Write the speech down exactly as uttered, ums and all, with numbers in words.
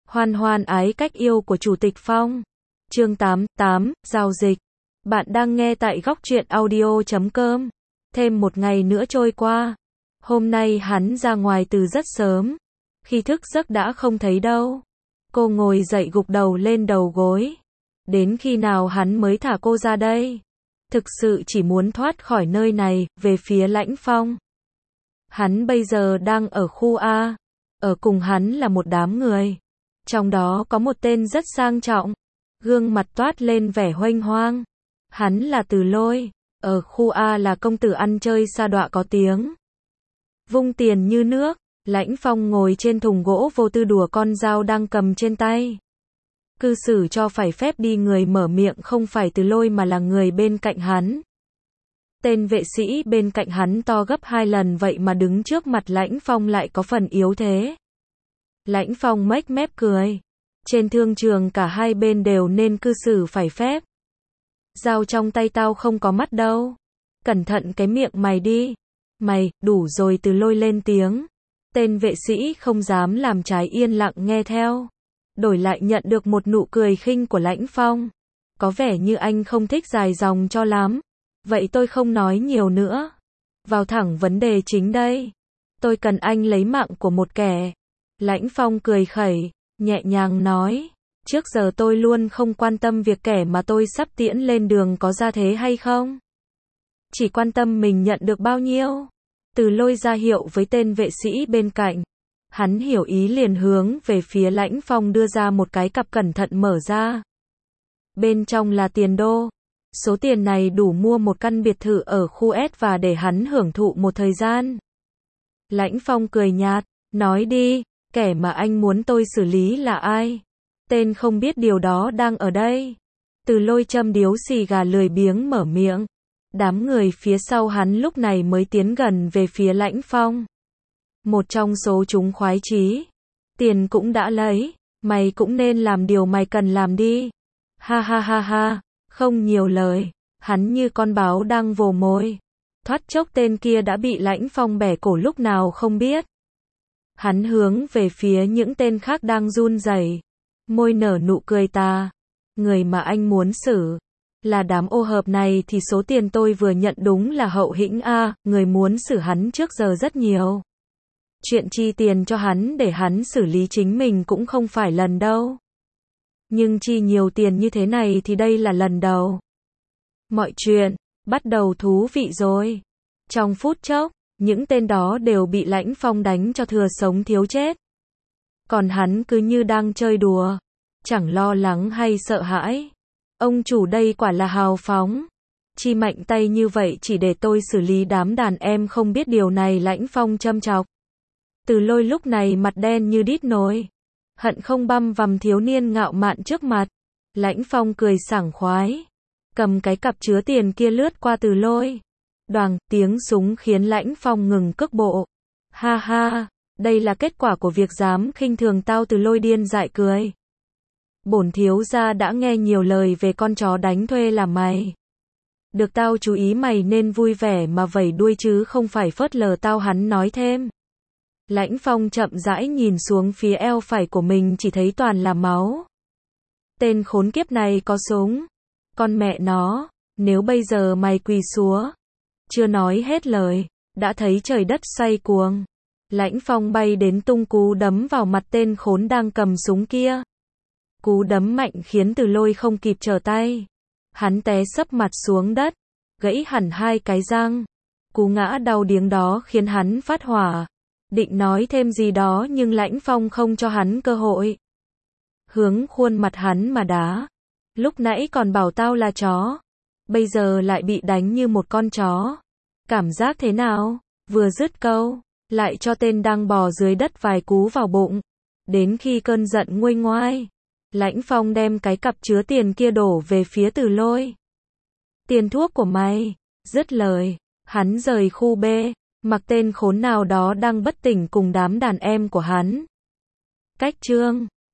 Hoan hoan ái cách yêu của Chủ tịch Phong. Chương tám, tám, giao dịch. Bạn đang nghe tại góc truyện audio chấm com. Thêm một ngày nữa trôi qua. Hôm nay hắn ra ngoài từ rất sớm. Khi thức giấc đã không thấy đâu. Cô ngồi dậy gục đầu lên đầu gối. Đến khi nào hắn mới thả cô ra đây? Thực sự chỉ muốn thoát khỏi nơi này, về phía Lãnh Phong. Hắn bây giờ đang ở khu A. Ở cùng hắn là một đám người. Trong đó có một tên rất sang trọng. Gương mặt toát lên vẻ huênh hoang. Hắn là Từ Lôi. Ở khu A là công tử ăn chơi sa đọa có tiếng. Vung tiền như nước. Lãnh Phong ngồi trên thùng gỗ vô tư đùa con dao đang cầm trên tay. Cư xử cho phải phép đi, người mở miệng không phải Từ Lôi mà là người bên cạnh hắn. Tên vệ sĩ bên cạnh hắn to gấp hai lần vậy mà đứng trước mặt Lãnh Phong lại có phần yếu thế. Lãnh Phong mếch mép cười. Trên thương trường cả hai bên đều nên cư xử phải phép. Dao trong tay tao không có mắt đâu. Cẩn thận cái miệng mày đi. Mày, đủ rồi. Từ Lôi lên tiếng. Tên vệ sĩ không dám làm trái, yên lặng nghe theo. Đổi lại nhận được một nụ cười khinh của Lãnh Phong. Có vẻ như anh không thích dài dòng cho lắm. Vậy tôi không nói nhiều nữa. Vào thẳng vấn đề chính đây. Tôi cần anh lấy mạng của một kẻ. Lãnh Phong cười khẩy, nhẹ nhàng nói. Trước giờ tôi luôn không quan tâm việc kẻ mà tôi sắp tiễn lên đường có ra thế hay không. Chỉ quan tâm mình nhận được bao nhiêu. Từ Lôi ra hiệu với tên vệ sĩ bên cạnh. Hắn hiểu ý liền hướng về phía Lãnh Phong đưa ra một cái cặp cẩn thận mở ra. Bên trong là tiền đô. Số tiền này đủ mua một căn biệt thự ở khu S và để hắn hưởng thụ một thời gian. Lãnh Phong cười nhạt, nói đi, kẻ mà anh muốn tôi xử lý là ai? Tên không biết điều đó đang ở đây. Từ Lôi châm điếu xì gà lười biếng mở miệng. Đám người phía sau hắn lúc này mới tiến gần về phía Lãnh Phong. Một trong số chúng khoái chí. Tiền cũng đã lấy, mày cũng nên làm điều mày cần làm đi. Ha ha ha ha, không nhiều lời, hắn như con báo đang vồ mồi. Thoát chốc tên kia đã bị Lãnh Phong bẻ cổ lúc nào không biết. Hắn hướng về phía những tên khác đang run rẩy, môi nở nụ cười tà. Người mà anh muốn xử là đám ô hợp này thì số tiền tôi vừa nhận đúng là hậu hĩnh a, người muốn xử hắn trước giờ rất nhiều. Chuyện chi tiền cho hắn để hắn xử lý chính mình cũng không phải lần đâu. Nhưng chi nhiều tiền như thế này thì đây là lần đầu. Mọi chuyện bắt đầu thú vị rồi. Trong phút chốc, những tên đó đều bị Lãnh Phong đánh cho thừa sống thiếu chết. Còn hắn cứ như đang chơi đùa, chẳng lo lắng hay sợ hãi. Ông chủ đây quả là hào phóng. Chi mạnh tay như vậy chỉ để tôi xử lý đám đàn em không biết điều này. Lãnh Phong châm chọc. Từ Lôi lúc này mặt đen như đít nồi. Hận không băm vằm thiếu niên ngạo mạn trước mặt. Lãnh Phong cười sảng khoái. Cầm cái cặp chứa tiền kia lướt qua Từ Lôi. Đoàng, tiếng súng khiến Lãnh Phong ngừng cước bộ. Ha ha, đây là kết quả của việc dám khinh thường tao. Từ Lôi điên dại cười. Bổn thiếu gia đã nghe nhiều lời về con chó đánh thuê làm mày. Được tao chú ý mày nên vui vẻ mà vẩy đuôi chứ không phải phớt lờ tao. Hắn nói thêm. Lãnh Phong chậm rãi nhìn xuống phía eo phải của mình, chỉ thấy toàn là máu. Tên khốn kiếp này có súng. Con mẹ nó, nếu bây giờ mày quỳ xuống. Chưa nói hết lời, đã thấy trời đất xoay cuồng. Lãnh Phong bay đến tung cú đấm vào mặt tên khốn đang cầm súng kia. Cú đấm mạnh khiến Từ Lôi không kịp trở tay. Hắn té sấp mặt xuống đất, gãy hẳn hai cái răng. Cú ngã đau điếng đó khiến hắn phát hỏa. Định nói thêm gì đó nhưng Lãnh Phong không cho hắn cơ hội. Hướng khuôn mặt hắn mà đá. Lúc nãy còn bảo tao là chó. Bây giờ lại bị đánh như một con chó. Cảm giác thế nào? Vừa dứt câu, lại cho tên đang bò dưới đất vài cú vào bụng. Đến khi cơn giận nguôi ngoai, Lãnh Phong đem cái cặp chứa tiền kia đổ về phía Từ Lôi. Tiền thuốc của mày. Dứt lời, hắn rời khu B. Mặc tên khốn nào đó đang bất tỉnh cùng đám đàn em của hắn. Cách chương